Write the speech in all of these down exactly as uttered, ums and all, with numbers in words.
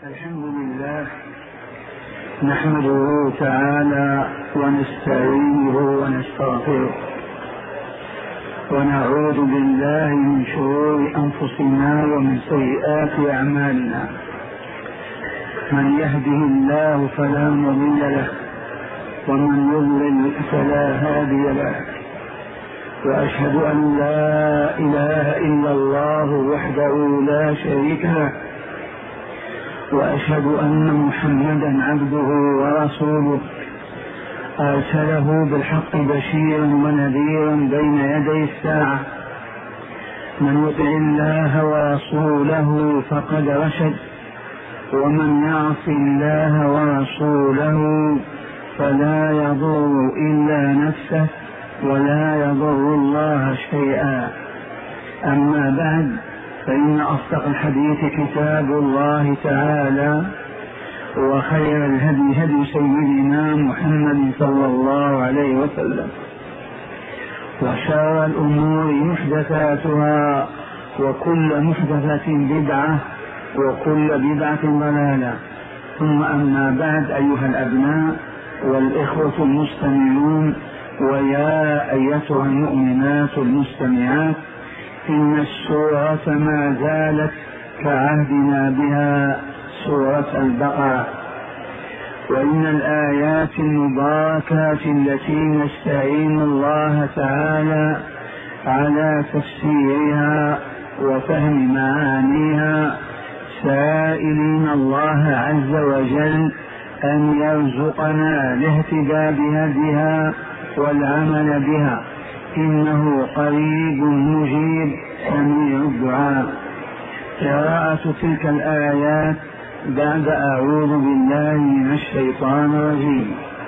الحمد لله نحمده تعالى ونستعينه ونستغفره ونعوذ بالله من شرور أنفسنا ومن سيئات أعمالنا. من يهده الله فلا مضل له ومن يضلل فلا هادي له، وأشهد أن لا إله إلا الله وحده لا شريك له، وأشهد أن محمدا عبده ورسوله أرسله بالحق بشيرا ونذيرا بين يدي الساعة. من يطع الله ورسوله فقد رشد، ومن يعص الله ورسوله فلا يضر إلا نفسه ولا يضر الله شيئا. أما بعد، فإن أصدق الحديث كتاب الله تعالى، وخير الهدي هدي سيدنا محمد صلى الله عليه وسلم، وشر الأمور محدثاتها، وكل محدثة بدعة، وكل بدعة ضلالة. ثم أما بعد، أيها الأبناء والإخوة المستمعون، ويا أيتها المؤمنات المستمعات، إن السورة ما زالت كعهدنا بها سورة البقرة، وإن الآيات المباركات التي نستعين الله تعالى على تفسيرها وفهم معانيها، سائلين الله عز وجل أن يرزقنا الاهتداء بهديها والعمل بها، إنه قريب مجيب سميع الدعاء. قراءة تلك الآيات بعد أعوذ بالله من الشيطان الرجيم.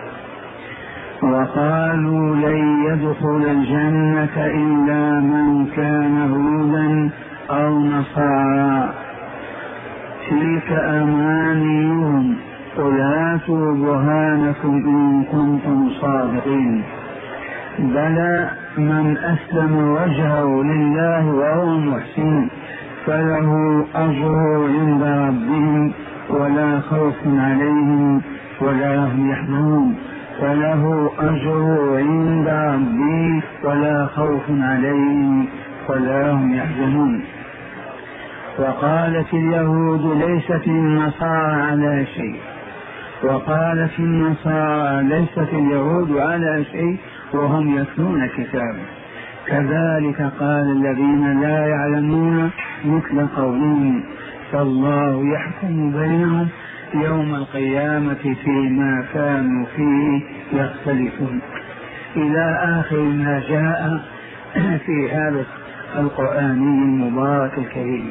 وقالوا لن يدخل الجنة إلا من كان هودا أو نصارى تلك أمانيهم قل هاتوا برهانكم إن كنتم صادقين. بلى من أسلم وجهه لله وهو محسن فله أجر عند ربهم ولا خوف عليهم ولا هم يحزنون. فله أجر عند ربي ولا خوف عليهم ولا هم يحزنون. وقالت اليهود ليست النصارى على شيء، وقالت النصارى ليست اليهود على شيء وهم يتلون كتابا. كذلك قال الذين لا يعلمون مثل قولهم، فالله يحكم بينهم يوم القيامة فيما كانوا فيه يختلفون، إلى آخر ما جاء في هذا القرآن المبارك الكريم.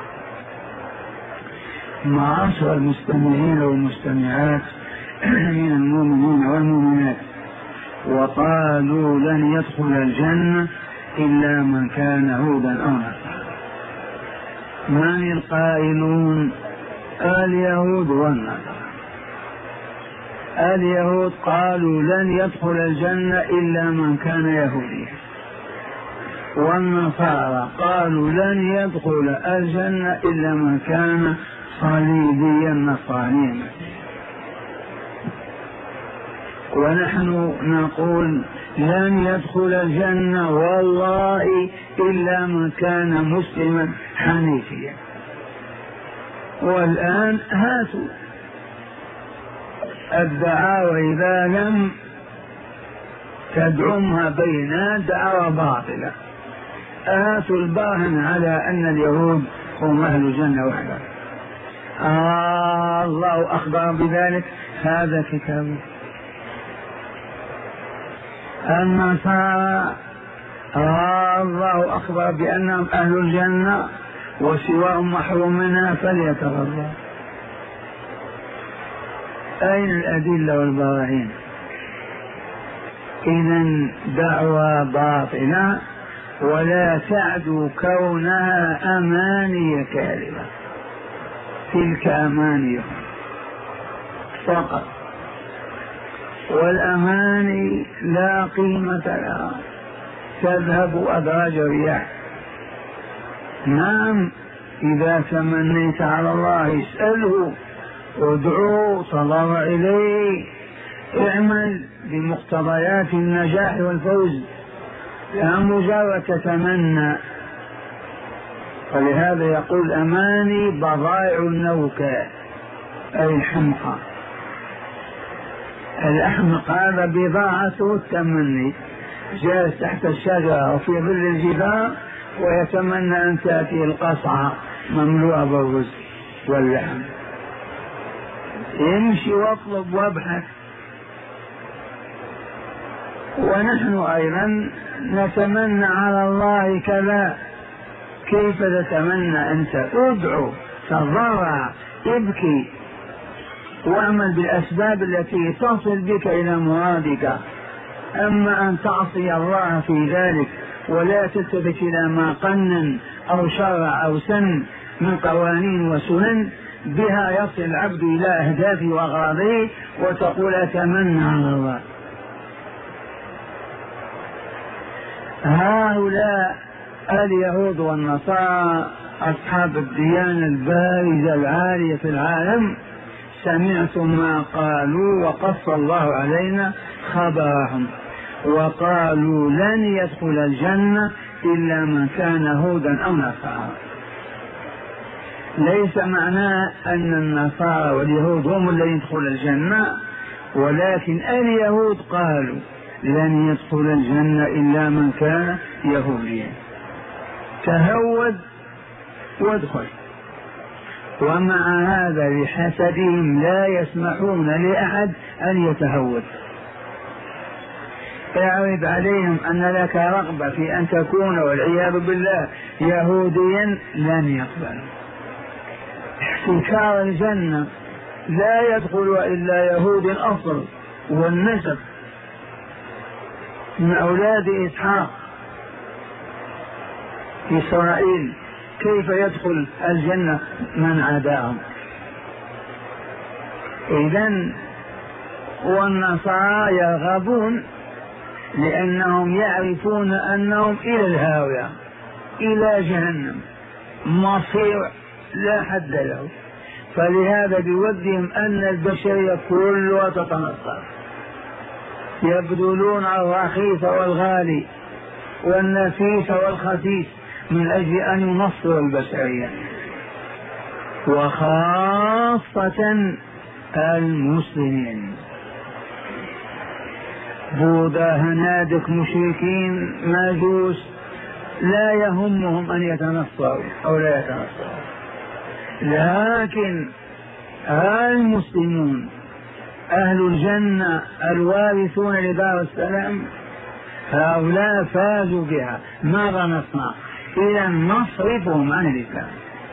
معاشر المستمعين والمستمعات من المؤمنين والمؤمنات، وقالوا لن يدخل الجنة إلا من كان هودا أو نصارى. من القائلون؟ اليهود والنصارى. اليهود قالوا لن يدخل الجنة إلا من كان يهوديا، والنصارى قالوا لن يدخل الجنة إلا من كان صليبيا نصرانيا. ونحن نقول لن يدخل الجنة والله إلا من كان مسلما حنيفيا. والآن هاتوا الدعاوى إذا لم تدعمها بينات دعوى باطلة. هاتوا البرهن على أن اليهود هم أهل الجنة وحده. آه الله أخبر بذلك، هذا كتابه. النصارى آه الله أخبر بأنهم أهل الجنة وسواهم محروم منها فليتغرب. أين الأدلة والبراهين؟ إذن دعوى باطلة، ولا تعد كونها أماني كاذبة. تلك أمانيهم فقط، والأماني لا قيمة لها، تذهب أدراج الرياح. نعم، إذا تمنيت على الله اسأله ادعو تضرع إليه، اعمل بمقتضيات النجاح والفوز، لا مجرد تتمنى. فلهذا يقول أماني بضائع النوكة أي الحمقى. الأحمق هذا بضاعته التمني، جالس تحت الشجرة وفي ظل الجبال ويتمنى أن تأتي القصعة مملوءة بالرزق واللحم. يمشي واطلب وابحث. ونحن أيضا نتمنى على الله كذا. كيف تتمنى أنت؟ ادعو، تضرع، ابكي، واعمل بالأسباب التي تصل بك إلى مرادك. أما أن تعصي الله في ذلك ولا تلتفت إلى ما قنن أو شرع أو سن من قوانين وسنن بها يصل العبد إلى أهدافه وأغراضه، وتقول أتمنى على الله. هؤلاء اليهود والنصارى أصحاب الديانة البارزة العالية في العالم سمعتم ما قالوا وقص الله علينا خبرهم، وقالوا لن يدخل الجنة إلا من كان هودا أو نصارى. ليس معناه أن النصارى واليهود هم الذين يدخلون الجنة، ولكن اليهود قالوا لن يدخل الجنة إلا من كان يهوديا. تهود وادخل. ومع هذا بحسدهم لا يسمحون لأحد أن يتهود. اعرض عليهم أن لك رغبة في أن تكون والعياذ بالله يهوديا، لن يقبل. احتكار الجنة لا يدخل إلا يهود الأصل والنسب من أولاد إسحاق في إسرائيل. كيف يدخل الجنة من عداهم؟ إذن والنصارى يرغبون لأنهم يعرفون أنهم إلى الهاوية، إلى جهنم، مصير لا حد له. فلهذا بودهم أن البشرية كلها تتنصر، يبذلون الرخيص والغالي والنفيس والخسيس من أجل أن ينصروا البشرية، وخاصة المسلمين. بوذا، هنادك، مشركين، مجوس، لا يهمهم أن يتنصروا أو لا يتنصروا، لكن المسلمون أهل الجنة الوارثون لدار السلام هؤلاء فازوا بها. ماذا نصنع؟ إذا نصرفهم عن الإسلام.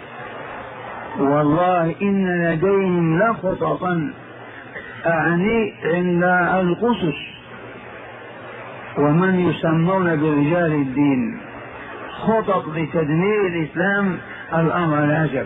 والله إن لديهم لخططا، أعني عند القسس ومن يسمون برجال الدين، خطط لتدمير الإسلام. الأمر العجب.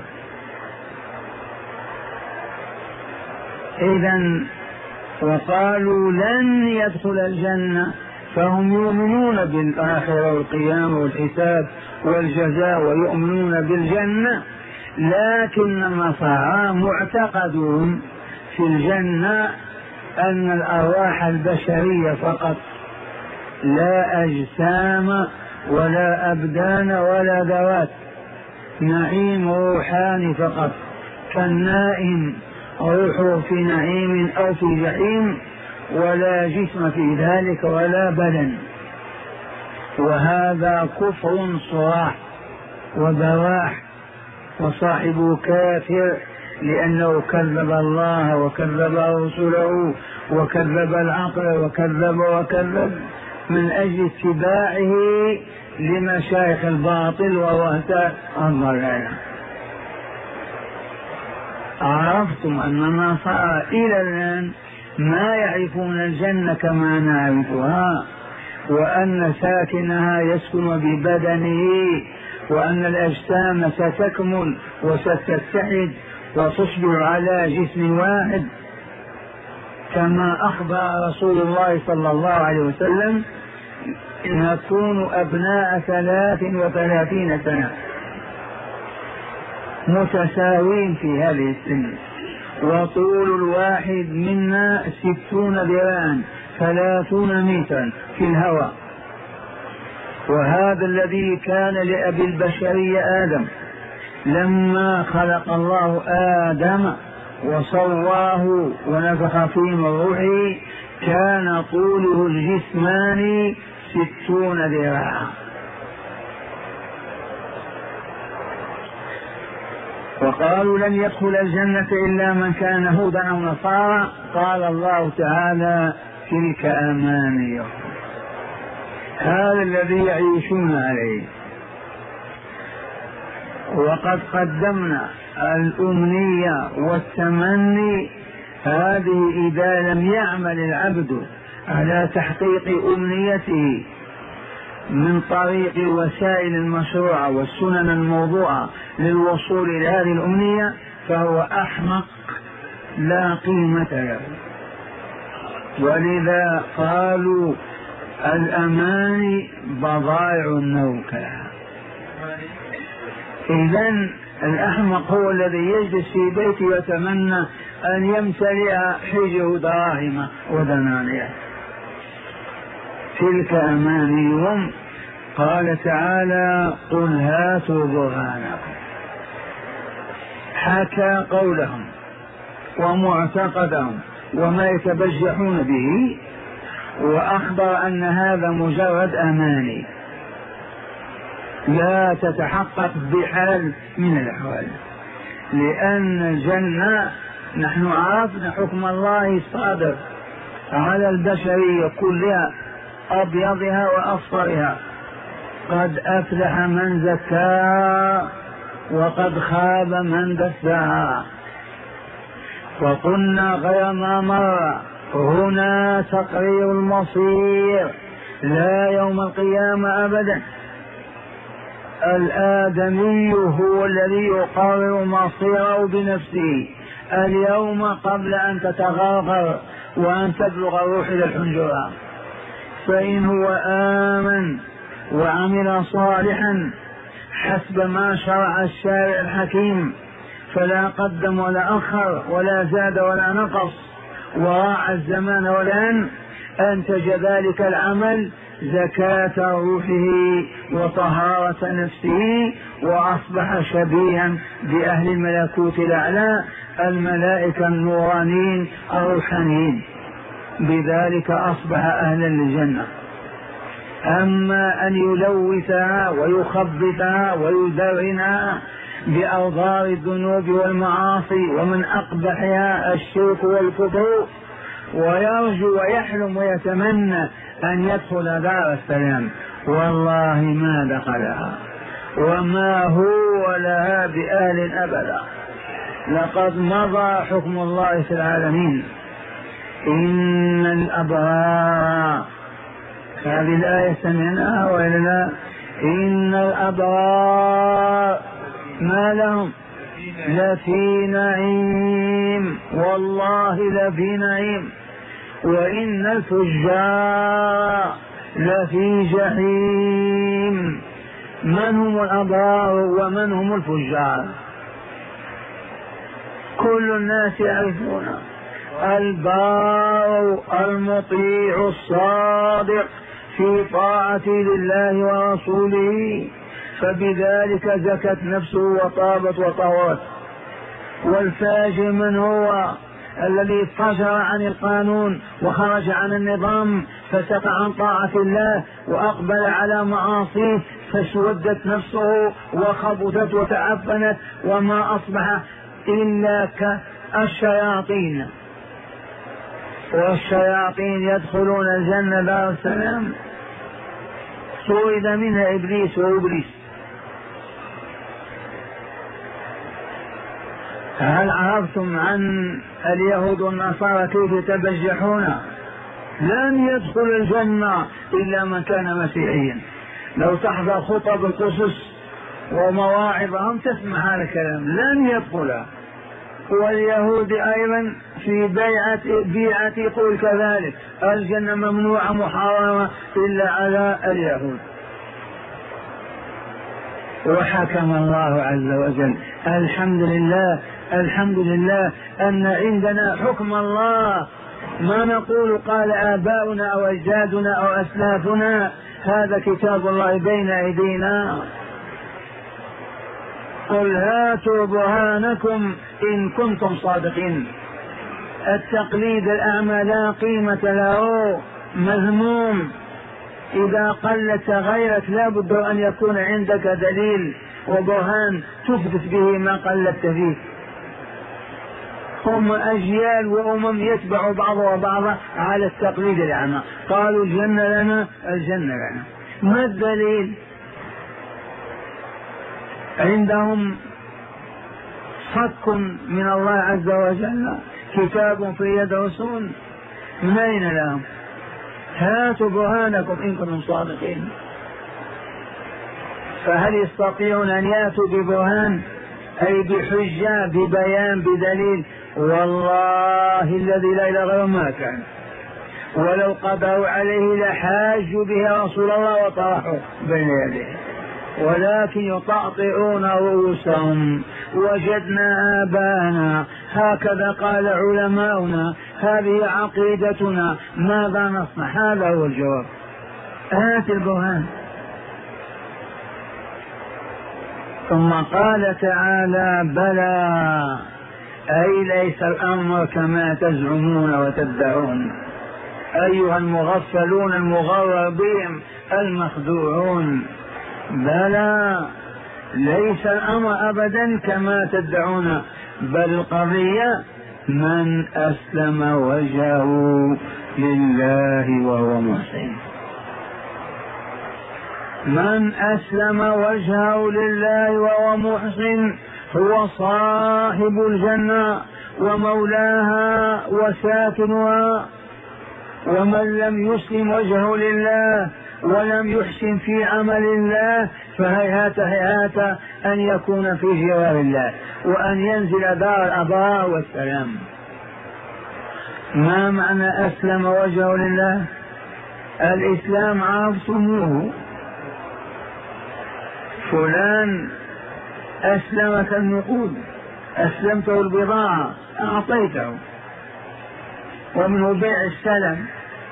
إذن وقالوا لن يدخل الجنة، فهم يؤمنون بالآخرة والقيامة والحساب والجزاء ويؤمنون بالجنة، لكن النصارى معتقدون في الجنة أن الأرواح البشرية فقط، لا أجسام ولا أبدان ولا ذوات، نعيم روحاني فقط، كالنائم روحه في نعيم أو في جحيم، ولا جسم في ذلك ولا بدن. وهذا كفر صراح وبواح، وصاحبه كافر لأنه كذب الله وكذب رسله وكذب العقل وكذب وكذب من أجل اتباعه لمشايخ الباطل ووهتة الضلال. عرفتم أن النصارى إلى الآن ما يعرفون الجنة كما نعرفها، وأن ساكنها يسكن ببدنه، وأن الأجسام ستكمل وستتحد وتصبح على جسم واحد، كما أخبر رسول الله صلى الله عليه وسلم نكون أبناء ثلاث وثلاثين سنة متساوين في هذه السن، وطول الواحد منا ستون ذراعا ثلاثون مترا في الهواء. وهذا الذي كان لأبي البشرية آدم لما خلق الله آدم وصواه ونفخ فيه من روحه كان طوله الجسماني ستون ذراعا. وقالوا لن يدخل الجنة إلا من كان هودا أو نصارى. قال الله تعالى تلك أمانيهم، هذا الذي يعيشون عليه. وقد قدمنا الأمنية والتمني، هذه إذا لم يعمل العبد على تحقيق أمنيته من طريق الوسائل المشروعة والسنن الموضوعة للوصول إلى هذه الأمنية فهو أحمق لا قيمة له. ولذا قالوا الأماني بضائع النوكة. إذن الأحمق هو الذي يجلس في بيته ويتمنى أن يمتلئ حجه دراهم ودنانير. تلك أمانيهم. قال تعالى قل هاتوا برهانكم. حكى قولهم ومعتقدهم وما يتبجحون به، وأخبر أن هذا مجرد أماني لا تتحقق بحال من الأحوال، لأن الجنة نحن عرفنا حكم الله صادر على البشرية كلها أبيضها وأصفرها. قد أفلح من زكاها وقد خاب من دساها. وقلنا غير ما مر هنا تقرير المصير لا يوم القيامة أبدا. الآدمي هو الذي يقرر مصيره بنفسه اليوم قبل أن تتغرغر وأن تبلغ الروح إلى الحنجرة. فإن هو آمن وعمل صالحا حسب ما شرع الشارع الحكيم فلا قدم ولا أخر ولا زاد ولا نقص وراعى الزمان والآن، أنتج ذلك العمل زكاة روحه وطهارة نفسه، وأصبح شبيها بأهل الملكوت الأعلى الملائكة النورانيين الروحانيين، بذلك أصبح أهلا للجنة. أما أن يلوثها ويخبثها ويدرنها بأوضار الذنوب والمعاصي ومن أقبحها الشرك والكفر، ويرجو ويحلم ويتمنى أن يدخل دار السلام، والله ما دخلها وما هو لها بأهل أبدا. لقد مضى حكم الله في العالمين. إن الأبرار، هذه الآية سمعناها وإلا لا؟ إن الأبرار ما لهم لفي نعيم، والله لفي نعيم. وإن الفجار لفي جحيم. من هم الأبرار ومن هم الفجار؟ كل الناس يعرفون. البار المطيع الصادق في طاعة لله ورسوله، فبذلك زكت نفسه وطابت وطهرت. والفاجر من هو؟ الذي فجر عن القانون وخرج عن النظام فسقى عن طاعة الله وأقبل على معاصيه، فاسودت نفسه وخبثت وتعفنت وما أصبح إلا كالشياطين. والشياطين يدخلون الجنة دار السلام، سويد منها إبليس وإبليس. هل عرفتم عن اليهود والنصارى كيف يتبجحون؟ لن يدخل الجنة إلا من كان مسيحيا. لو تحضر خطب القصص ومواعظهم تسمع هذا الكلام، لن يدخلها. واليهود أيضا في بيعة بيعة يقول كذلك، الجنة ممنوعة محرمة إلا على اليهود. وحكم الله عز وجل. الحمد لله الحمد لله أن عندنا حكم الله، ما نقول قال آباؤنا أو أجدادنا أو أسلافنا، هذا كتاب الله بين أيدينا. قل هاتوا برهانكم إن كنتم صادقين. التقليد الأعمى لا قيمة له، مذموم. إذا قلت تغيرت لا بد أن يكون عندك دليل وبرهان تثبت به ما قلت فيه. هم أجيال وأمم يتبع بعضها بعضا على التقليد الأعمى، قالوا الجنة لنا الجنة لنا. ما الدليل؟ عندهم صك من الله عز وجل، كتاب في يد رسول، من أين لهم؟ هاتوا برهانكم إن كنتم صادقين. فهل يستطيعون أن يأتوا ببرهان أي بحجة ببيان بدليل؟ والله الذي لا إله غيره ما كان، ولو قضوا عليه لحاجوا به رسول الله وطرحوا بين يديه، ولكن يطأطئون رؤوسهم. وجدنا آباءنا هكذا قال علماؤنا، هذه عقيدتنا، ماذا نصنع؟ هذا هو الجواب. هات البرهان. ثم قال تعالى بلى، أي ليس الأمر كما تزعمون وتدعون أيها المغفلون المغرر بهم المخدوعون. بلى، ليس الأمر أبدا كما تدعون، بل القضية من أسلم وجهه لله وهو محسن. من أسلم وجهه لله وهو محسن هو صاحب الجنة ومولاها وساكنها. ومن لم يسلم وجهه لله ولم يحسن في عمل الله فهيهات هيهات أن يكون في جوار الله وأن ينزل دار الأبرار والسلام. ما معنى أسلم وجهه لله؟ الإسلام عرفتموه، فلان أسلمك النقود، أسلمته البضاعة، أعطيته، ومنه بيع السلم.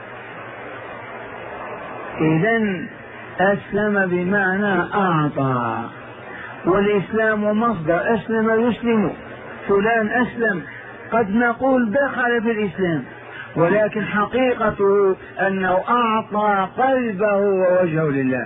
إذن أسلم بمعنى أعطى، والإسلام مصدر أسلم يسلم، فلان أسلم. قد نقول دخل في الإسلام، ولكن حقيقته أنه أعطى قلبه ووجهه لله.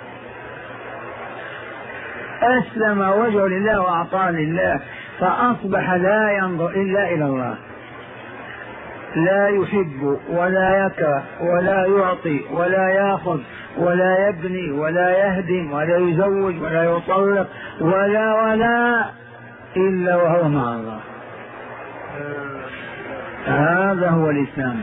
أسلم وجهه لله وأعطاه لله، فأصبح لا ينظر إلا إلى الله، لا يحب ولا يكره ولا يعطي ولا يأخذ ولا يبني ولا يهدم ولا يزوج ولا يطلق ولا ولا إلا وهو مع الله. هذا هو الإسلام.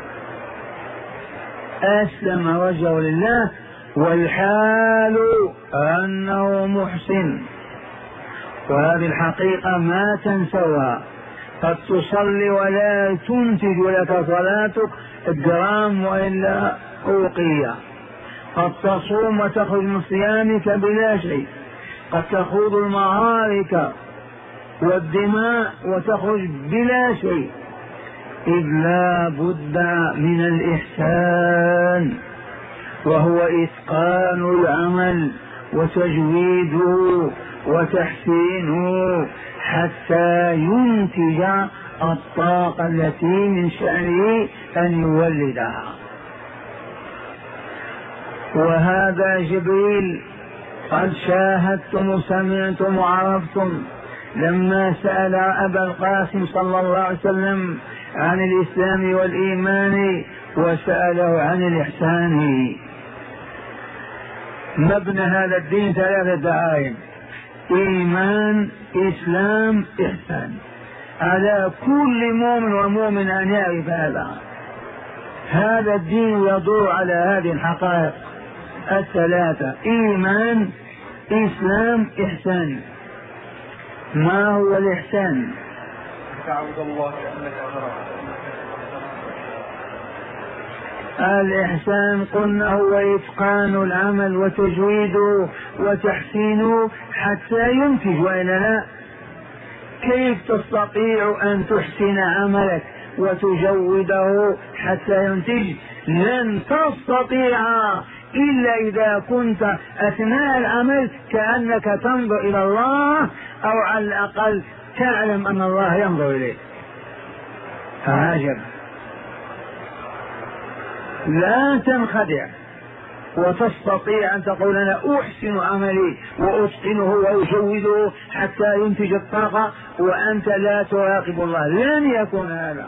أسلم وجهه لله والحال أنه محسن، وهذه الحقيقة ما تنسوها. قد تصلي ولا تنتج لك صلاتك جرام وإلا أوقية، قد تصوم وتخرج من صيامك بلا شيء، قد تخوض المعارك والدماء وتخرج بلا شيء، إذ لا بد من الإحسان، وهو إتقان العمل وتجويده وتحسينه حتى ينتج الطاقة التي من شأنه أن يولدها. وهذا جبريل قد شاهدتم وسمعتم وعرفتم لما سأل أبا القاسم صلى الله عليه وسلم عن الإسلام والإيمان وسأله عن الإحسان. مبنى هذا الدين ثلاثة دعائم: إيمان، إسلام، إحسان. على كل مؤمن ومؤمن أن يعرف هذا. هذا الدين يدور على هذه الحقائق الثلاثة: إيمان، إسلام، إحسان. ما هو الإحسان؟ تعبد الله كأنك تراه. الإحسان قلنا هو إتقان العمل وتجويده وتحسينه حتى ينتج، وإلا لا كيف تستطيع أن تحسن عملك وتجوده حتى ينتج؟ لن تستطيع إلا إذا كنت أثناء العمل كأنك تنظر إلى الله، أو على الأقل تعلم أن الله ينظر إليك. عجب، لا تنخدع وتستطيع أن تقول أنا أحسن عملي وأتقنه وأجوده حتى ينتج الطاقة وأنت لا تراقب الله. لن يكون هذا.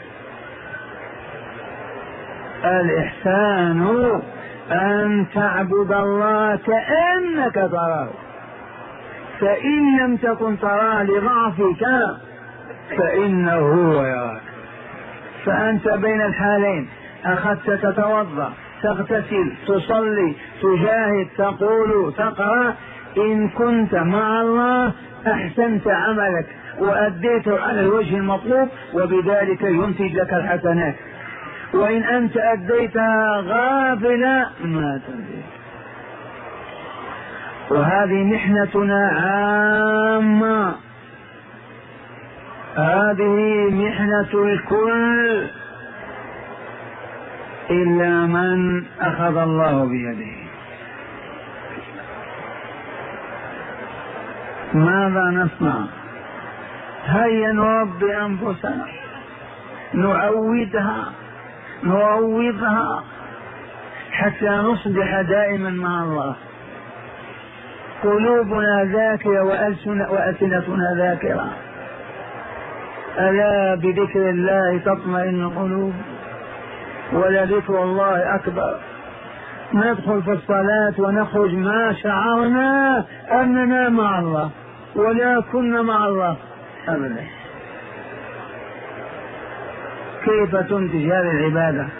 الإحسان أن تعبد الله كأنك تراه، فإن لم تكن تراه لضعفك فإنه هو يراك. فأنت بين الحالين، أخذت تتوضأ، تغتسل، تصلي، تجاهد، تقول، تقرأ، إن كنت مع الله أحسنت عملك وأديته على الوجه المطلوب، وبذلك ينتج لك الحسنات. وإن أنت أديتها غافلا ما تنتج. وهذه محنتنا عامة، هذه محنة الكل إلا من أخذ الله بيده. ماذا نصنع؟ هيا نربي أنفسنا، نعودها نعوضها حتى نصبح دائما مع الله. قلوبنا ذاكرة وألسنتنا ذاكرة. ألا بذكر الله تطمئن القلوب، ولذكر الله أكبر. ندخل في الصلاة ونخرج ما شعرنا أننا مع الله ولا كنا مع الله أبدا. كيف تنتج هذه العبادة؟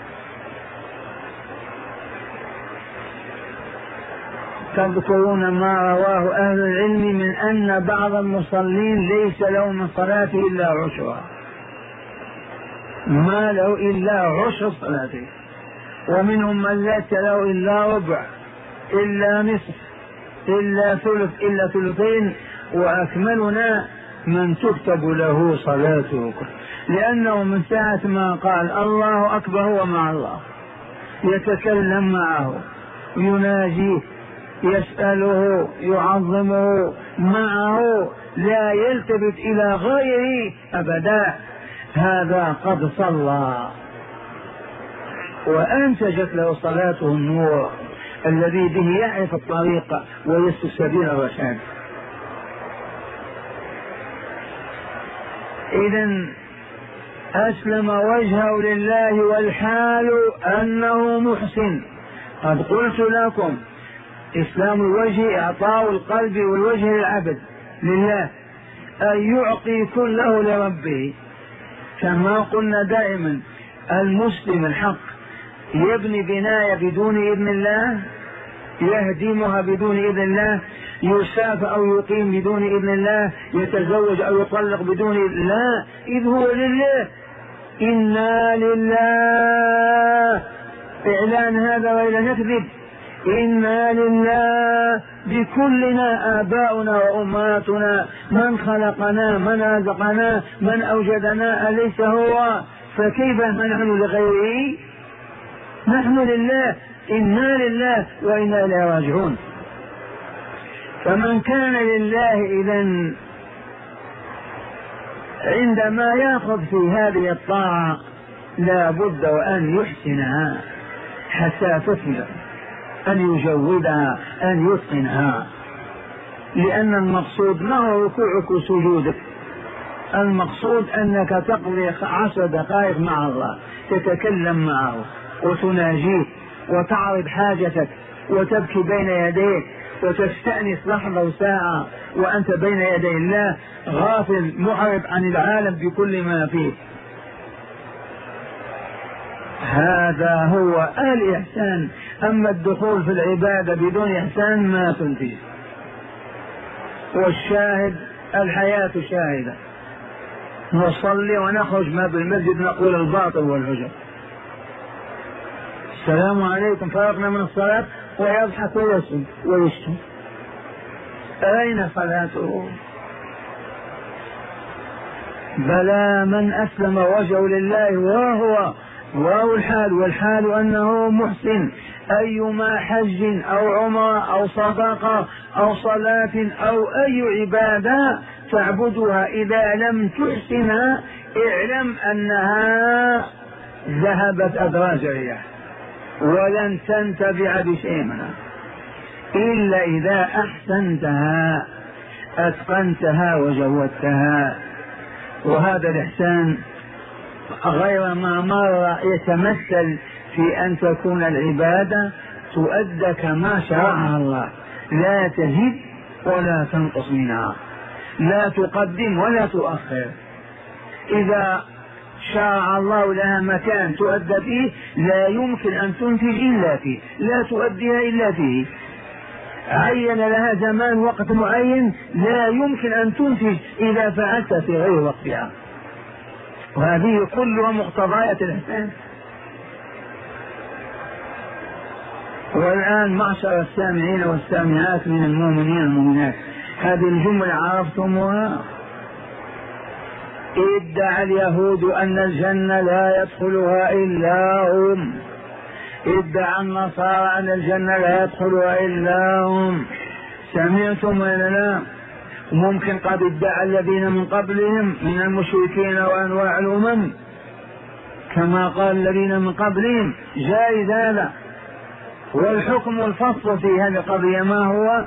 تذكرون ما رواه أهل العلم من أن بعض المصلين ليس له من صلاته إلا عشرة، ما له إلا عشر صلاته، ومنهم من ليس له إلا ربع، إلا نصف، إلا ثلث، إلا ثلثين، وأكملنا من تكتب له صلاته، لأنه من ساعة ما قال الله أكبر هو مع الله، يتكلم معه، يناجيه، يسأله، يعظمه معه، لا يلتفت إلى غيره أبدا. هذا قد صلى وأنتجت له صلاته النور الذي به يعرف الطريق ويسلك سبيل الرشاد. إذن أسلم وجهه لله والحال أنه محسن. قد قلت لكم إسلام الوجه إعطاء القلب والوجه للعبد لله، أن يعطي كله لربه. كما قلنا دائما المسلم الحق يبني بناية بدون إذن الله، يهدمها بدون إذن الله، يسافر أو يقيم بدون إذن الله، يتزوج أو يطلق بدون إذن الله، إذ هو لله. إنا لله، إعلان هذا وإلا نكذب. إنا لله بكلنا، آباؤنا وأمهاتنا، من خلقنا، من رزقنا، من أوجدنا أليس هو؟ فكيف نحن لغيره؟ نحن لله، إنا لله وإنا إليه راجعون. فمن كان لله إذن عندما يأخذ في هذه الطاعة لا بد وأن يحسنها حتى تثمر، أن يجودها، أن يتقنها، لأن المقصود ما هو ركوعك وسجودك، المقصود أنك تقضي عشر دقائق مع الله، تتكلم معه وتناجيه وتعرض حاجتك وتبكي بين يديه وتستأنس لحظة وساعة وأنت بين يدي الله غافل معرض عن العالم بكل ما فيه. هذا هو الإحسان. أما الدخول في العبادة بدون إحسان ما تنتج. والشاهد الحياة شاهدة، نصلي ونخرج ما بالمسجد نقول الباطل والهجر، السلام عليكم، فرقنا من الصلاة، ويضحك ويسجد ويشتم. أين صلاته؟ بلى من أسلم وجهه لله وهو وهو الحال، والحال أنه محسن، أيما حج أو عمرة أو صدقة أو صلاة أو أي عبادة تعبدها إذا لم تحسنها اعلم أنها ذهبت أدراج الرياح ولن تنتفع بشيء منها إلا إذا أحسنتها أتقنتها وجودتها. وهذا الإحسان غير ما مر يتمثل في أن تكون العبادة تؤدى كما شرعها الله، لا تزيد ولا تنقص منها، لا تقدم ولا تؤخر. إذا شرع الله لها مكان تؤدى فيه لا يمكن أن تنتج إلا فيه، لا تؤديها إلا فيه. عين لها زمان وقت معين لا يمكن أن تنتج إذا فعلت في غير وقتها، وهذه كلها مقتضيات الإحسان. والآن معشر السامعين والسامعات من المؤمنين والمؤمنات، هذه الجملة عرفتموها؟ ادعى اليهود أن الجنة لا يدخلها إلا هم، ادعى النصارى أن الجنة لا يدخلها إلا هم، سمعتم ولا لا؟ ممكن قد ادعى الذين من قبلهم من المشركين وأنواع الأمم كما قال الذين من قبلهم، جائز هذا. والحكم الفصل في هذه القضية ما هو؟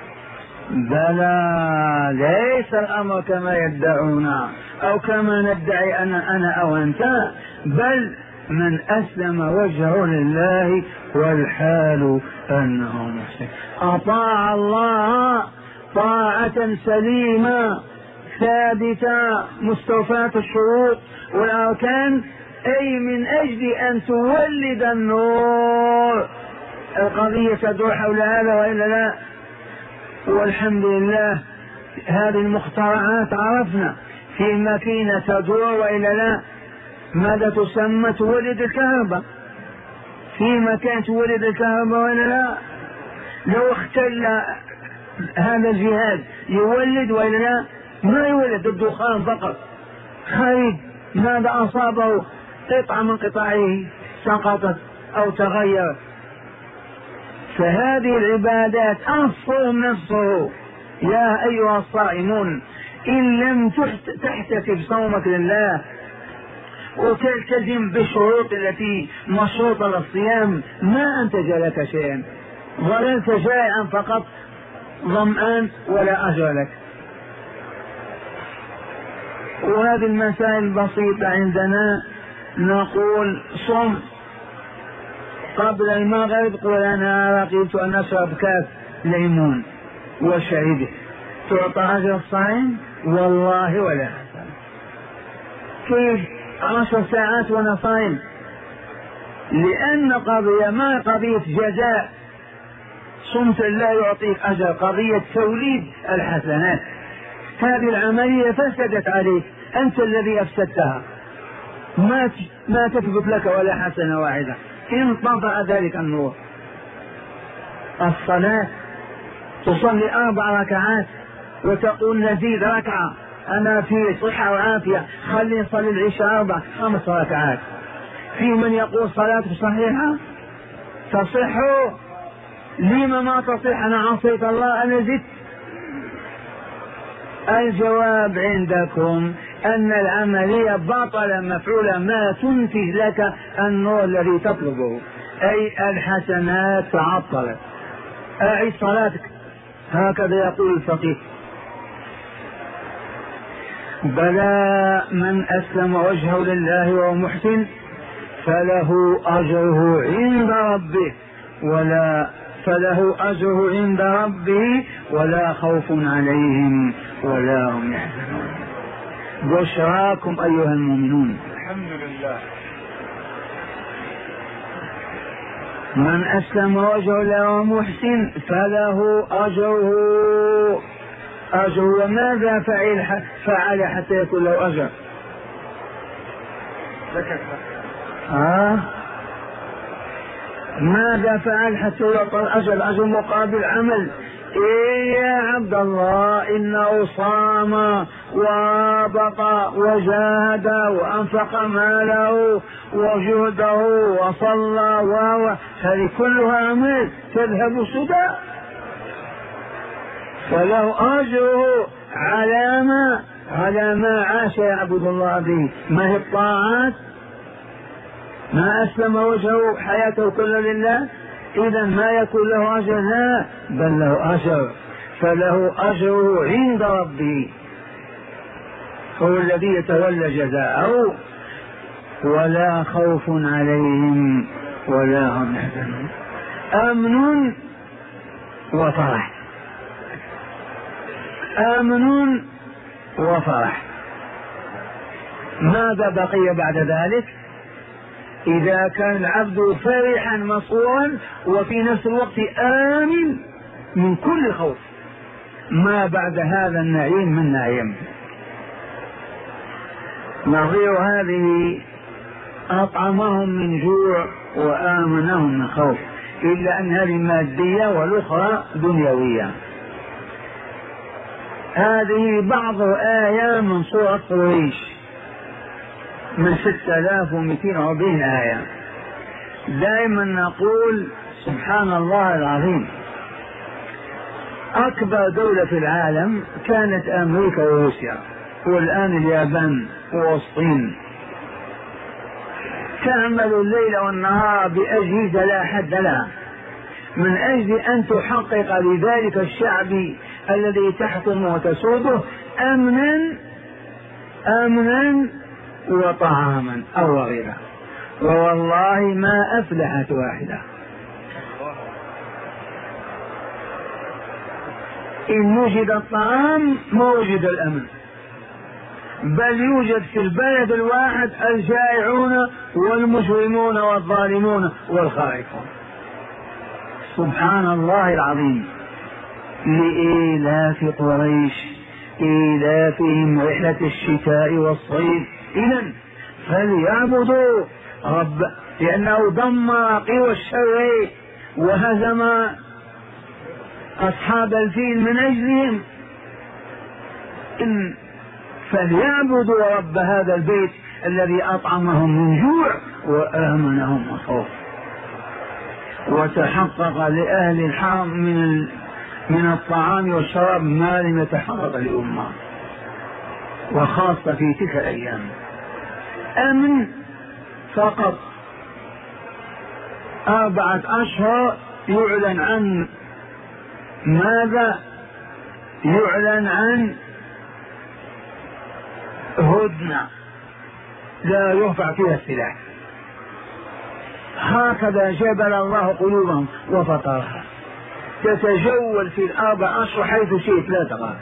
بلى، ليس الأمر كما يدعون أو كما ندعي أنا أنا أو أنت، بل من أسلم وجهه لله والحال أنه محسن، أطاع الله طاعة سليمة ثابتة مستوفاة الشروط والأركان، أي من أجل أن تولد النور. القضية تدور حول هذا وإلا لا؟ والحمد لله هذه المخترعات عرفنا في ماكينة تدور وإلا لا؟ ماذا تسمى؟ تولد الكهرباء، في مكان تولد الكهرباء وإلا لا؟ لو اختل هذا الجهاز يولد وإلا لا؟ ما يولد، الدخان فقط خارج. ماذا أصابه؟ قطعة من قطعه سقطت أو تغيرت. فهذه العبادات أصلهم نفسه. يا أيها الصائمون إن لم تحتسب صومك لله وتلتزم بالشروط التي مشروطة للصيام ما أنتج لك شيئا، ظللت جائعا فقط ظمآن ولا أجر لك. وهذه المسائل بسيطة عندنا. نقول صم قبل المغرب، قل أنا رقيت أن أشرب كاس ليمون وشربه، تعطى أجر الصائم؟ والله ولا حسن. كيف عشر ساعات وأنا صائم؟ لأن قضية ما قضية جزاء، صمت لا يعطيك أجر، قضية توليد الحسنات. هذه العملية فسدت عليك، أنت الذي أفسدتها، ما ما تثبت لك ولا حسنة واحدة، انطفأ ذلك النور. الصلاة تصلي أربع ركعات وتقول نزيد ركعة، أنا في صحة وعافية خلي نصلي العشاء أربع خمس ركعات. في من يقول صلاته صحيحة تصح، لما ما تصح؟ أنا عصيت الله أنا زدت. الجواب عندكم أن العملية باطلة مفعولة، ما تنتج لك النور الذي تطلبه، أي الحسنات تعطلت. أعيد صلاتك، هكذا يقول الفقيه. بلى من أسلم وجهه لله وهو محسن فله أجره عند ربه ولا فله أجره عند ربه ولا خوف عليهم ولا هم يحزنون. بشراكم أيها المؤمنون. الحمد لله. من أسلم وجهه له وهو محسن فله أجره. أجر ماذا فعل فعل حتى يكون له أجر؟ آه ماذا فعل حتى يعطى الأجر؟ الأجر مقابل عمل إيه يا عبد الله إنه صام وبقى وجاهد وأنفق ماله وجهده وصلى وهو هذه كلها أعمال تذهب سدى، فله أجره على ما على ما عاش يعبد الله به. ما هي الطاعات؟ ما أسلم وجهه حياته كلها لله، إذا ما يكون له أجر؟ لا، بل له أجر، فله أجره عند ربه، هو الذي يتولى جزاءه. ولا خوف عليهم ولا هم يحزنون، أمن وفرح، أمن وفرح. ماذا بقي بعد ذلك؟ إذا كان العبد فرحا مسرورا وفي نفس الوقت آمن من كل خوف، ما بعد هذا النعيم من نعيم. نظير هذه أطعمهم من جوع وآمنهم من خوف، إلا أن هذه مادية والأخرى دنيوية. هذه بعض آية من سورة قريش من ستة آلاف ومئتين وأربعين آية. دائما نقول سبحان الله العظيم، أكبر دولة في العالم كانت أمريكا وروسيا، والآن اليابان والصين، تعمل الليل والنهار بأجهزة لا حد لها من أجل أن تحقق لذلك الشعب الذي تحكمه وتسوده أمنا أمنا وطعاما أو غيره، ووالله ما أفلحت واحدة. إن وجد الطعام ما وجد الأمن، بل يوجد في البلد الواحد الجائعون والمجرمون والظالمون والخائفون. سبحان الله العظيم. لإيلاف قريش إيلافهم رحلة الشتاء والصيف، إذن فليعبدوا رب، لأنه دمر قوى الشر وهزم أصحاب الفيل من أجلهم. إن فليعبدوا رب هذا البيت الذي أطعمهم من جوع وآمنهم من خوف. وتحقق لأهل الحرم من من الطعام والشراب ما لم يتحقق لأمة، وخاصة في تلك الأيام. أمن فقط أربعة أشهر يعلن عن ماذا؟ يعلن عن هدنة لا يرفع فيها السلاح، هكذا جبل الله قلوبهم وفطرها، تتجول في الأربع أشهر حيث شئت لا تغار.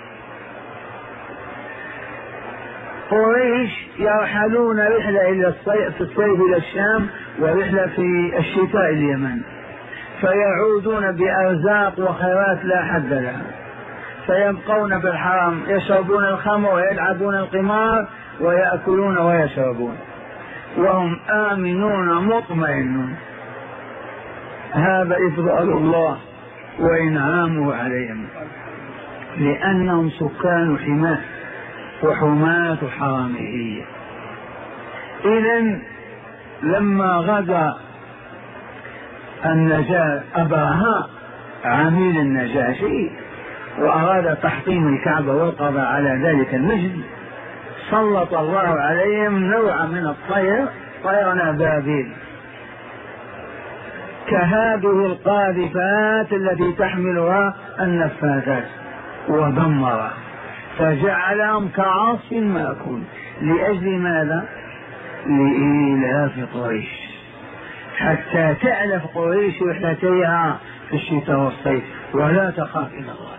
قريش يرحلون رحلة إلى الصيف في الصيف إلى الشام، ورحلة في الشتاء اليمن، فيعودون بأرزاق وخيرات لا حد لها، فيبقون في الحرم يشربون الخمر ويلعبون القمار ويأكلون ويشربون وهم آمنون مطمئنون. هذا إفضال الله وإنعامه عليهم، لأنهم سكان حماه وحماة حرمه. إذن لما غدا النجاة أبرهة عميل النجاشي وأراد تحطيم الكعبة والقضاء على ذلك المسجد، سلط الله عليهم نوع من الطير، طيرنا أبابيل كهذه القاذفات التي تحملها النفاثات، ودمر فجعلهم كعصف مأكول. لأجل ماذا؟ لإيلاف قريش، حتى تألف قريش رحلتيها في الشتاء والصيف ولا تخاف إلا الله.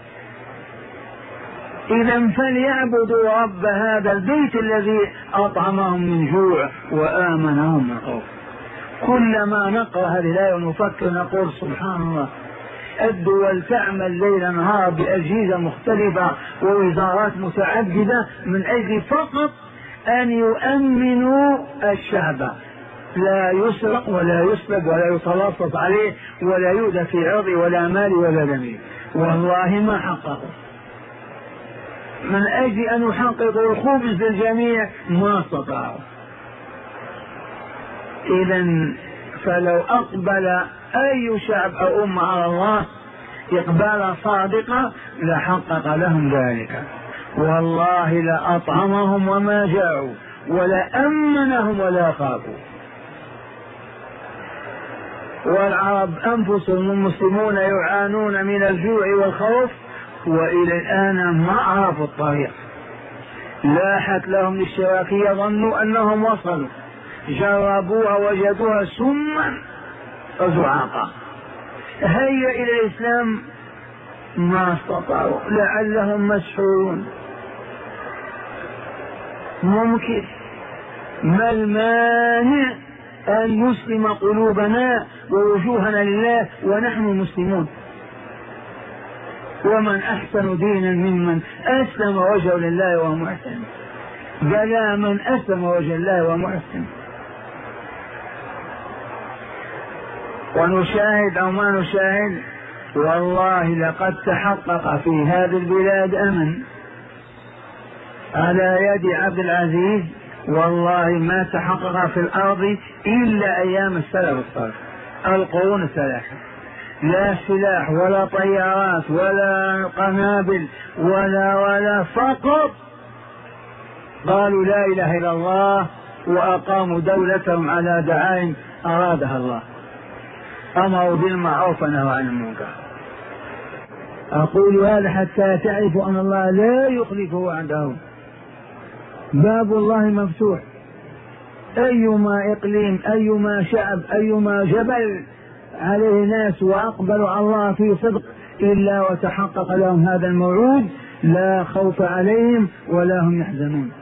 إذا فليعبدوا رب هذا البيت الذي أطعمهم من جوع وآمنهم من خوف. كلما نقرأ هذه الآية ونفكر نقول سبحان الله، الدول تعمل ليل نهار بأجهزة مختلفة ووزارات متعددة من أجل فقط أن يؤمنوا الشعب، لا يسرق ولا يسلب ولا يتلصص عليه ولا يؤذى في عرضه ولا مال ولا دمه. والله ما حققوا. من أجل أن يحققوا الخبز للجميع ما استطاعوا. إذن فلو أقبل أي شعب أو أمة على الله إقبالا صادقا لحقق لهم ذلك، والله لأطعمهم وما جاعوا ولا أمنهم ولا خافوا. والعرب أنفسهم المسلمون يعانون من الجوع والخوف وإلى الآن ما عرفوا الطريق. لاحت لهم الشراكية ظنوا أنهم وصلوا، جربوها وجدوها سما وزعاقا. هيا إلى الإسلام ما استطاعوا، لعلهم مسحورون. ممكن. ما المانع أن نسلم قلوبنا ووجوهنا لله ونحن مسلمون؟ ومن أحسن دينا ممن أسلم وجهه لله وهو محسن. بلى من أسلم وجه الله وهو محسن. ونشاهد أو ما نشاهد، والله لقد تحقق في هذه البلاد أمن على يد عبد العزيز، والله ما تحقق في الأرض إلا أيام السلف الصالح القرون الثلاثة. لا سلاح ولا طيارات ولا قنابل ولا ولا فقط قالوا لا إله إلا الله وأقاموا دولتهم على دعائم أرادها الله. أمروا بالمعروف ونهوا عن المنكر. أقول هذا حتى تعرفوا أن الله لا يخلف وعده. باب الله مفتوح، أيما إقليم أيما شعب أيما جبل عليه ناس وأقبلوا على الله في صدق إلا وتحقق لهم هذا الموعود، لا خوف عليهم ولا هم يحزنون،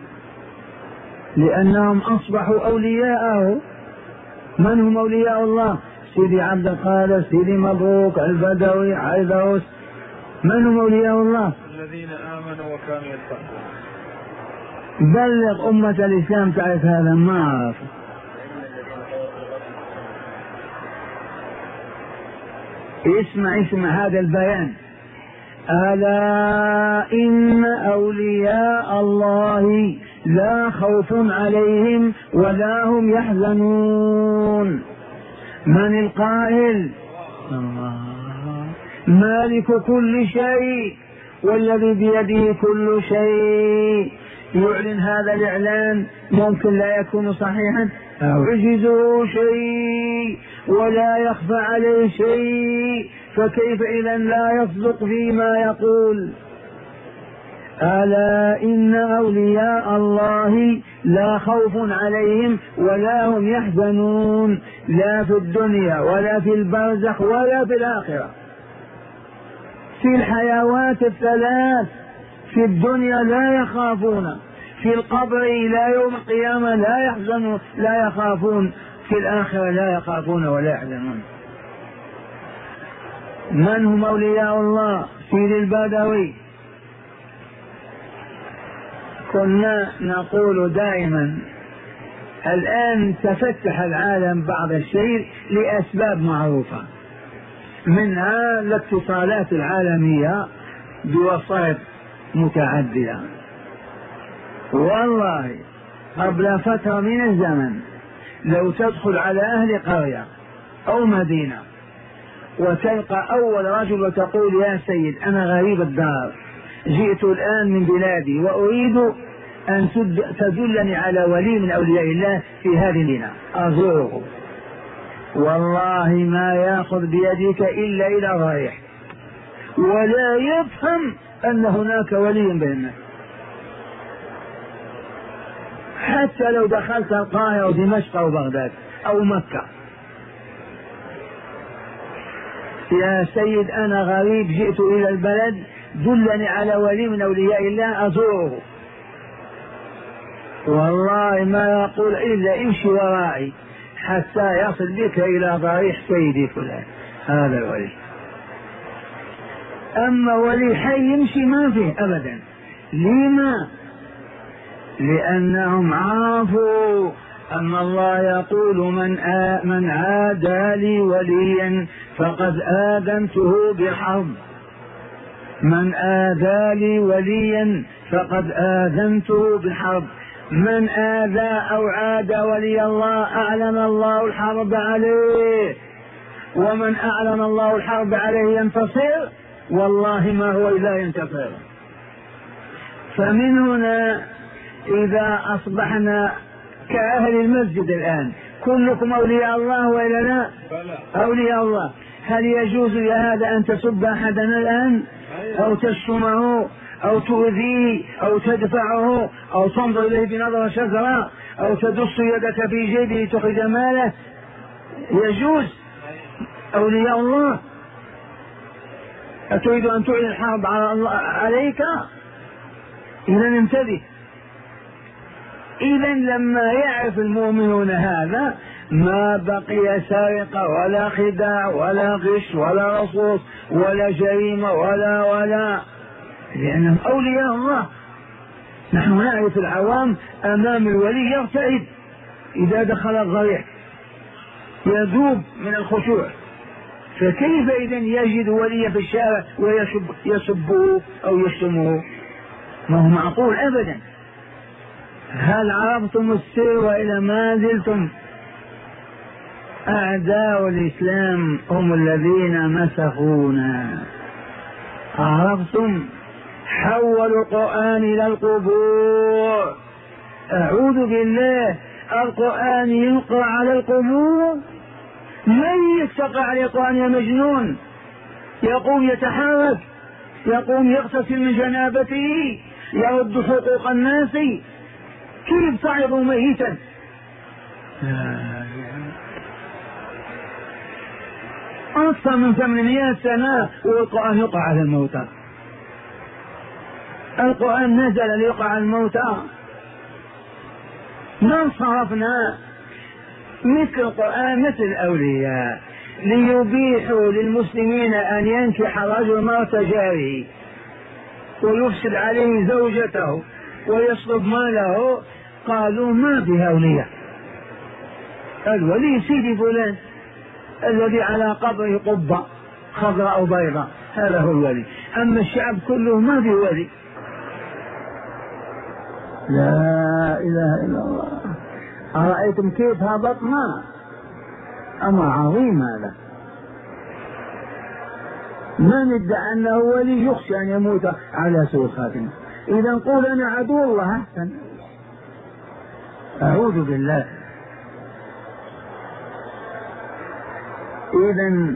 لأنهم أصبحوا أولياءه. من هم أولياء الله؟ سيدي عبد القادر، سيدي مبروك، البدوي، عيدروس. من هم أولياء الله؟ الذين آمنوا وكانوا يتقون. بلغ أمة الإسلام تعرف هذا، ما عرف. اسمع اسمع هذا البيان: ألا إن أولياء الله لا خوف عليهم ولا هم يحزنون. من القائل؟ الله مالك كل شيء والذي بيده كل شيء. يعلن هذا الإعلان ممكن لا يكون صحيحا، يعجزه شيء ولا يخفى عليه شيء، فكيف إذا لا يصدق فيما يقول؟ ألا إن أولياء الله لا خوف عليهم ولا هم يحزنون، لا في الدنيا ولا في البرزخ ولا في الآخرة. في الحيوات الثلاث، في الدنيا لا يخافون، في القبر لا يوم القيامة لا يحزنون لا يخافون، في الآخرة لا يخافون ولا يحزنون. من هم أولياء الله؟ سيد البدوي. كنا نقول دائما الآن تفتح العالم بعض الشيء لأسباب معروفة، منها الاتصالات العالمية بوسائط متعددة. والله قبل فترة من الزمن لو تدخل على أهل قرية أو مدينة وتلقى أول رجل وتقول: يا سيد أنا غريب الدار، جئت الآن من بلادي وأريد أن تدلني على ولي من أولياء الله في هذه المدينة أزوره، والله ما يأخذ بيدك إلا إلى رايح، ولا يفهم أن هناك ولي بيننا. حتى لو دخلت القاهرة ودمشق أو بغداد أو مكة: يا سيد أنا غريب جئت إلى البلد، دلني على ولي من أولياء الله أزوره، والله ما يقول إلا امشي ورائي حتى يصل بك إلى ضريح سيدي فلان، هذا الولي. أما ولي حي يمشي ما فيه أبدا. لما؟ لأنهم عرفوا أن الله يقول: من آ من عادى لي وليا فقد آذنته بالحرب. من آذى لي وليا فقد آذنته بالحرب. من آذى أو عاد ولي الله أعلن الله الحرب عليه، ومن أعلن الله الحرب عليه ينتصر، والله ما هو إلا ينتصر. فمن هنا إذا أصبحنا كأهل المسجد الآن كلكم أولياء الله وإلا لا؟ أولياء الله، هل يجوز لهذا أن تسب أحدا الآن أو تشتمه أو تؤذيه أو تدفعه أو تنظر إليه بنظرة شزرة أو تدس يدك في جيبه تخرج ماله؟ يجوز؟ أولياء الله. أتريد أن تعلن الحرب على الله عليك؟ إذا انتبه. إذا لما يعرف المؤمنون هذا ما بقي سرقة ولا خداع ولا غش ولا رصوص ولا جريمة ولا ولا لأنهم أولياء الله. نحن نعرف العوام أمام الولي يرتعد إذا دخل الضريح، يذوب من الخشوع، فكيف إذا يجد ولي في الشارع ويسبه أو يشتمه؟ ما هو معقول أبدا. هل عرفتم السر وإلى ما زلتم؟ أعداء الإسلام هم الذين مسخونا. عرفتم؟ حولوا القرآن إلى القبور. أعوذ بالله، القرآن يقرأ على القبور؟ من يتقى على القرآن يا مجنون؟ يقوم يتحرك، يقوم يغتسل من جنابته، يرد حقوق الناس، كيف تعظ ميتا؟ أكثر من ثمانمائة سنة والقرآن يقع على الموتى. القرآن نزل ليقع على الموتى. ما صرفنا مثل القرآن مثل الأولياء ليبيحوا للمسلمين أن ينكح رجل مرة جاره ويفسد عليه زوجته ويصرف ماله. قالوا ما بها أولياء، الولي سيدي فلان الذي على قبره قبة خضراء أو بيضاء، هذا هو الولي. أما الشعب كله ما به ولي. لا إله إلا الله. أرأيتم كيف هبطنا؟ أمر عظيم هذا. من ادعى أنه ولي يخشى أن يموت على سوء الخاتمة. إذا نقول أنا عدو الله أحسن. أعوذ بالله. إذا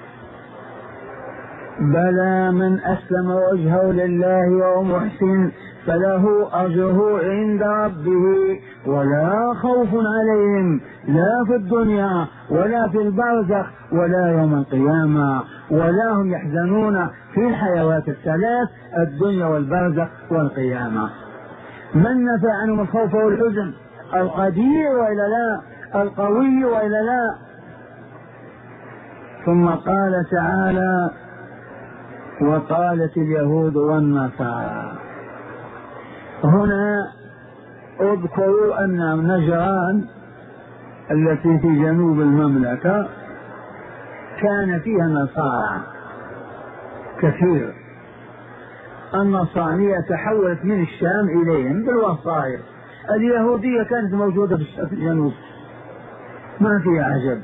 بلى من أسلم وجهه لله وهو محسن فله أجره عند ربه ولا خوف عليهم لا في الدنيا ولا في البرزخ ولا يوم القيامة ولا هم يحزنون في الحيوات الثلاث الدنيا والبرزخ والقيامة. من نفى عنهم الخوف والحزن؟ القدير وإلا لا؟ القوي وإلا لا؟ ثم قال تعالى وقالت اليهود والنصارى. هنا اذكروا أن نجران التي في جنوب المملكة كان فيها نصارى كثير. النصرانية تحولت من الشام إليهم بالوسائط. اليهودية كانت موجودة في الجنوب، ما فيها عجب.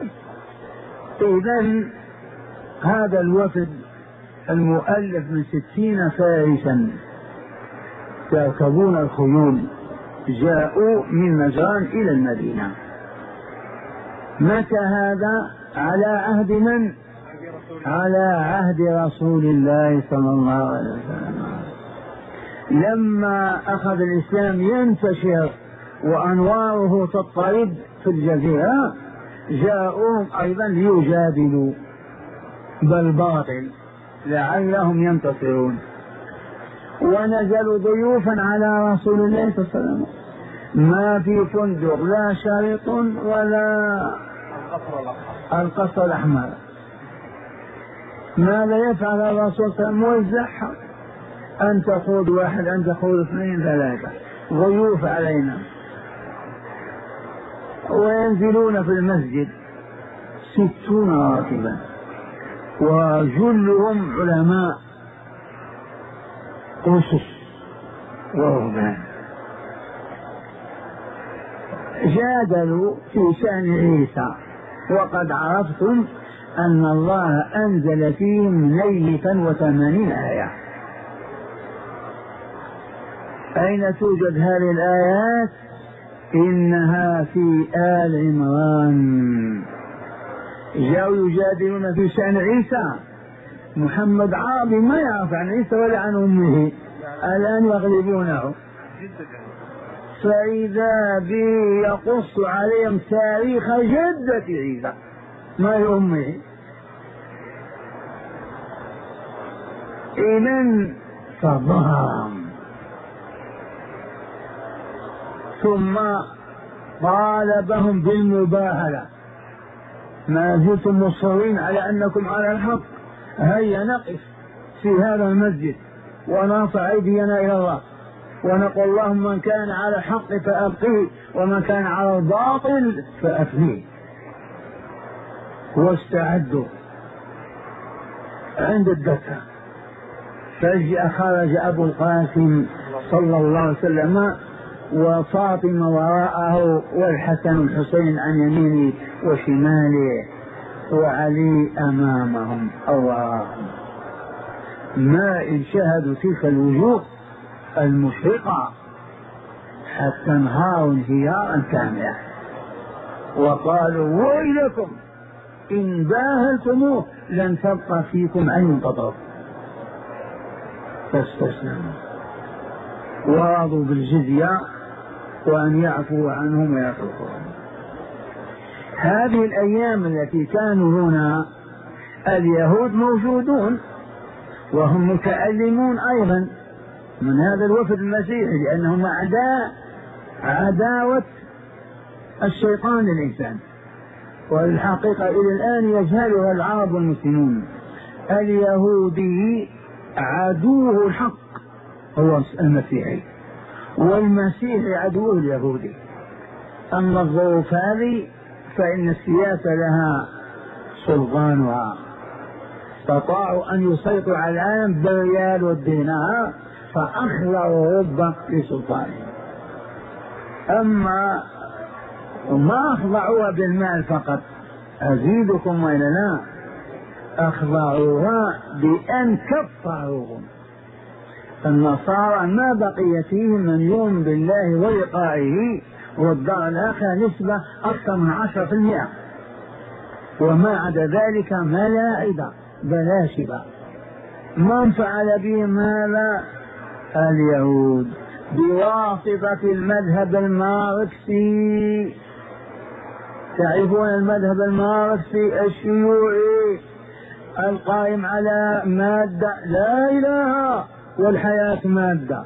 إذن هذا الوفد المؤلف من ستين فارسا يركبون الخيول جاءوا من نجران إلى المدينة. متى هذا؟ على عهد من؟ على عهد رسول الله صلى الله عليه وسلم. لما أخذ الإسلام ينتشر وأنواره تضطرب في الجزيرة جاءوا أيضا ليجادلوا بالباطل لعلهم ينتصرون، ونزلوا ضيوفا على رسول الله صلى الله عليه وسلم. ما في فندق لا شريط ولا القصر الأحمر. ماذا يفعل الرسول صلى الله عليه وسلم؟ موزعها، أن تقود واحد، أن تقود اثنين ثلاثة، ضيوف علينا. وينزلون في المسجد ستون راكبا وجلهم علماء أسس ورهبان. جادلوا في شأن عيسى، وقد عرفتم أن الله أنزل فيهم ليلة وثمانين آية. أين توجد هذه الآيات؟ إنها في آل عمران. جاءوا يجادلون في شأن عيسى، محمد عربي ما يعرف عن عيسى ولا عن أمه، الآن يغلبونه، فإذا به يقص عليهم تاريخ جدة عيسى ما أمه. إذن فضهم، ثم طالبهم بالمباهلة، ما زلتم مصرين على أنكم على الحق، هيا نقف في هذا المسجد ونرفع أيدينا إلى الله ونقول اللهم من كان على الحق فأبقيه ومن كان على الباطل فأفنيه. واستعدوا عند الدفع، فجأة خرج أبو القاسم صلى الله عليه وسلم وفاطمة وراءه والحسن والحسين عن يمينه وشماله وعلي أمامهم أو وراءهم. ما إن شاهدوا تلك الوجوه المشرقة حتى انهاروا انهيارا كاملا وقالوا ويلكم إن باهلتموه لن تبقى فيكم عين تطرف. فاستسلموا ورضوا بالجزية وأن يعفوا عنهم ويتركوهم. هذه الأيام التي كانوا هنا اليهود موجودون وهم متألمون أيضا من هذا الوفد المسيحي، لأنهم أعداء عداوة الشيطان للإنسان، والحقيقة إلى الآن يجهلها العرب والمسلمون. اليهودي عدوه الحق هو المسيحي، والمسيحي عدوه اليهودي. أما الظروف هذه فإن السياسة لها سلطانها، استطاعوا أن يسيطروا على العالم بالريال والدينار فأخلعوا أوروبا لسلطانهم. أما ما أخضعوها بالمال فقط، أزيدكم وإلا لا، أخضعوها بأن كفروهم. النصارى ما بقي فيهم من يؤمن بالله ولقائه والدار الآخرة نسبة أكثر من عشرة في المئة، وما عدا ذلك ملاعب بلاشبة. من فعل بهم هذا؟ اليهود بواسطة المذهب الماركسي. تعرفون المذهب الماركسي الشيوعي القائم على مادة لا إله والحياة مادة،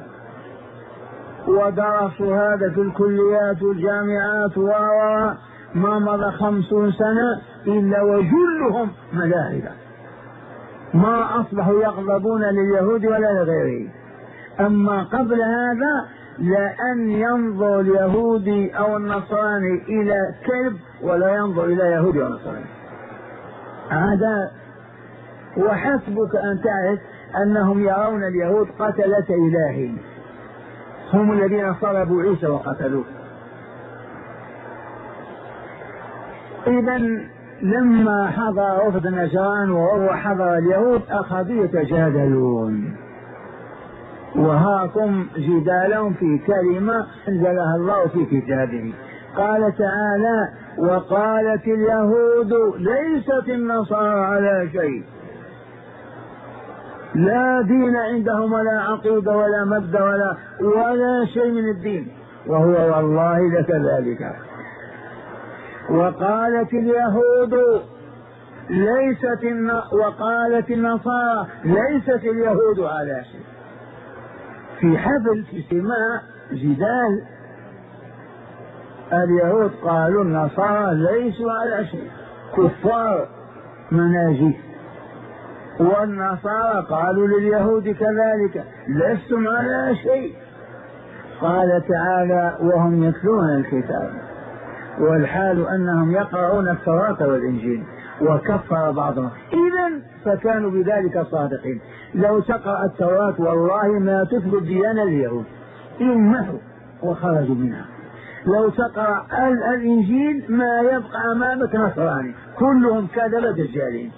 ودرسوا هذا في الكليات والجامعات وما مضى خمسون سنة إلا وجلهم ملاحدة، ما أصبحوا يغضبون لليهود ولا لغيره. أما قبل هذا لأن ينظر اليهودي أو النصراني إلى كلب ولا ينظر إلى يهودي أو نصراني، هذا. وحسبك أن تعرف أنهم يرون اليهود قتلة إله، هم الذين صلبوا عيسى وقتلوه. إذن لما حضر وفد نجران وهو حضر اليهود أخذوا يتجادلون، وهاكم جدالهم في كلمة أنزلها الله في كتابه. قال تعالى وقالت اليهود ليست النصارى على شيء، لا دين عندهم ولا عقيدة ولا مبدأ ولا ولا شيء من الدين، وهو والله لكذلك. وقالت اليهود ليست الن... وقالت النصارى ليست اليهود على شيء. في حفل في اجتماع جدال اليهود قالوا النصارى ليسوا على شيء، كفار مناجي، والنصارى قالوا لليهود كذلك لستم على شيء. قال تعالى وهم يتلون الكتاب والحال أنهم يقرؤون التوراة والإنجيل وكفر بعضهم. إذن فكانوا بذلك صادقين. لو تقرأ التوراة والله ما تثبت ديانة اليهود، إنه وخرجوا منها. لو تقرأ الإنجيل ما يبقى أمامك نصراني، كلهم كذبة دجالين.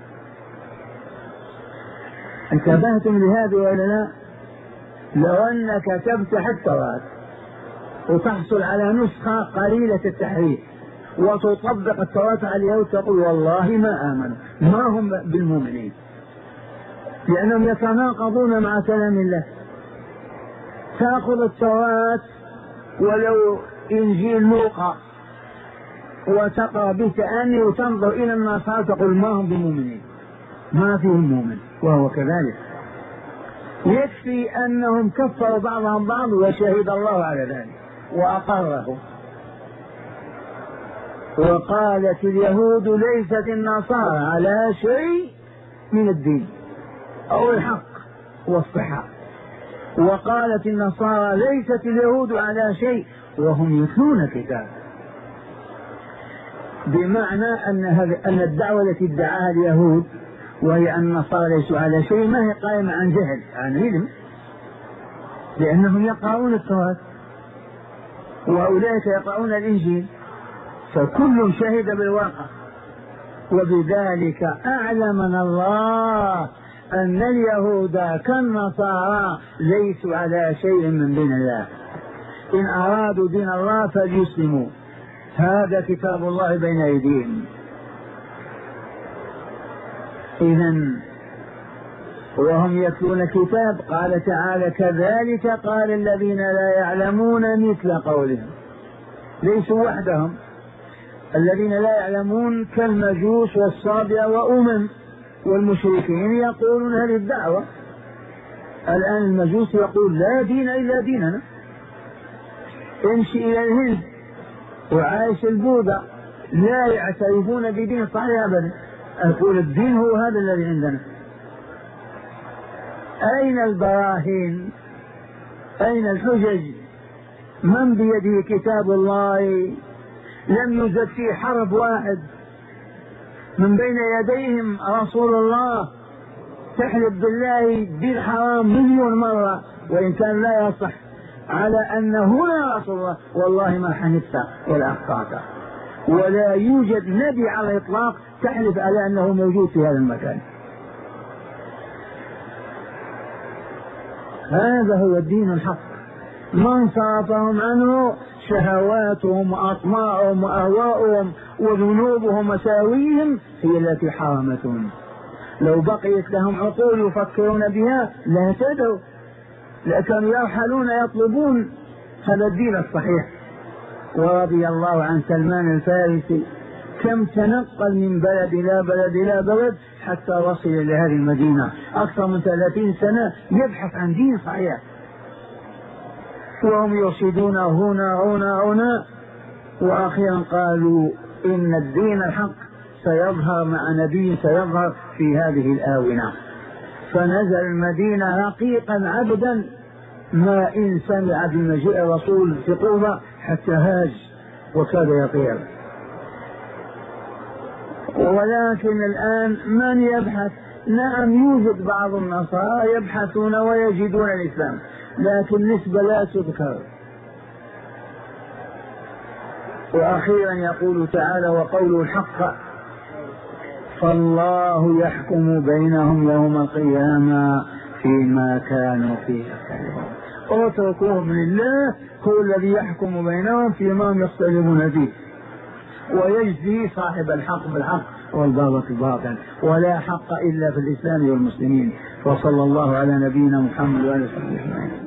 انتبهتم لهذا ولا لا؟ لو أنك تفتح التوراة وتحصل على نسخة قليلة التحريف وتطبق التوراة على اليهود تقول والله ما آمنوا، ما هم بالمؤمنين، لأنهم يتناقضون مع كلام الله. تأخذ التوراة ولو إنجيل لوقا وتقرأ بتأني وتنظر إلى النصارى تقول ما هم بمؤمنين، ما فيهم مؤمن، وهو كذلك. يكفي أنهم كفروا بعضهم بعض وشهد الله على ذلك وأقره. وقالت اليهود ليست النصارى على شيء من الدين أو الحق والصحة، وقالت النصارى ليست اليهود على شيء وهم يتلون كتاب. بمعنى أن أن الدعوة التي ادعاها اليهود وهي أن النصارى ليسوا على شيء ما هي قائمة عن جهل، عن علم، لأنهم يقرؤون التوراة وأولئك يقرؤون الإنجيل، فكل شهد بالواقع. وبذلك أعلمنا الله أن اليهود كالنصارى ليسوا على شيء من دين الله، إن أرادوا دين الله فليسلموا، هذا كتاب الله بين أيديهم. إذن وهم يتلون كتاب. قال تعالى كذلك قال الذين لا يعلمون مثل قولهم. ليسوا وحدهم، الذين لا يعلمون كالمجوس والصابئة وأمم والمشركين يقولون هذه الدعوة. الآن المجوس يقول لا دين إلا ديننا، امشي إلى الهند وعايش البوذا لا يعترفون بدين صحيح أبدا، أقول الدين هو هذا الذي عندنا. أين البراهين؟ أين الحجج؟ من بيده كتاب الله لم يوجد فيه حرف واحد، من بين يديهم رسول الله تحلف بالله بالحرام مليون مرة وإن كان لا يصح على أن هنا رسول الله، والله ما حنفت ولا أخطأت. ولا يوجد نبي على الإطلاق تحلف على أنه موجود في هذا المكان. هذا هو الدين الحق. من صرفهم عنه شهواتهم وأطماعهم وأهواؤهم وذنوبهم وساويهم هي التي حرمتهم. لو بقيت لهم عقول يفكرون بها لا اهتدوا، لكانوا يرحلون يطلبون هذا الدين الصحيح. ورضي الله عن سلمان الفارسي، كم تنقل من بلد إلى بلد إلى بلد حتى وصل إلى هذه المدينة، أكثر من ثلاثين سنة يبحث عن دين صحيح، وهم يرشدون هنا هنا هنا، وأخيرا قالوا إن الدين الحق سيظهر مع نبي سيظهر في هذه الآونة. فنزل المدينة رقيقا عبدا ما إن سمع بمجيء الرسول في طوبى حتى هاج وكاد يطير. ولكن الآن من يبحث؟ نعم يوجد بعض النصارى يبحثون ويجدون الإسلام، لكن نسبة لا تذكر. وأخيرا يقول تعالى وقوله الحق فالله يحكم بينهم يوم القيامة فيما كانوا فيه يختلفون. اتركوهم لله، هو الذي يحكم بينهم فيما هم يختلفون فيه، ويجزي صاحب الحق بالحق والباطل بالباطل، ولا حق إلا في الإسلام والمسلمين. وصلى الله على نبينا محمد وعلى آله وصحبه أجمعين.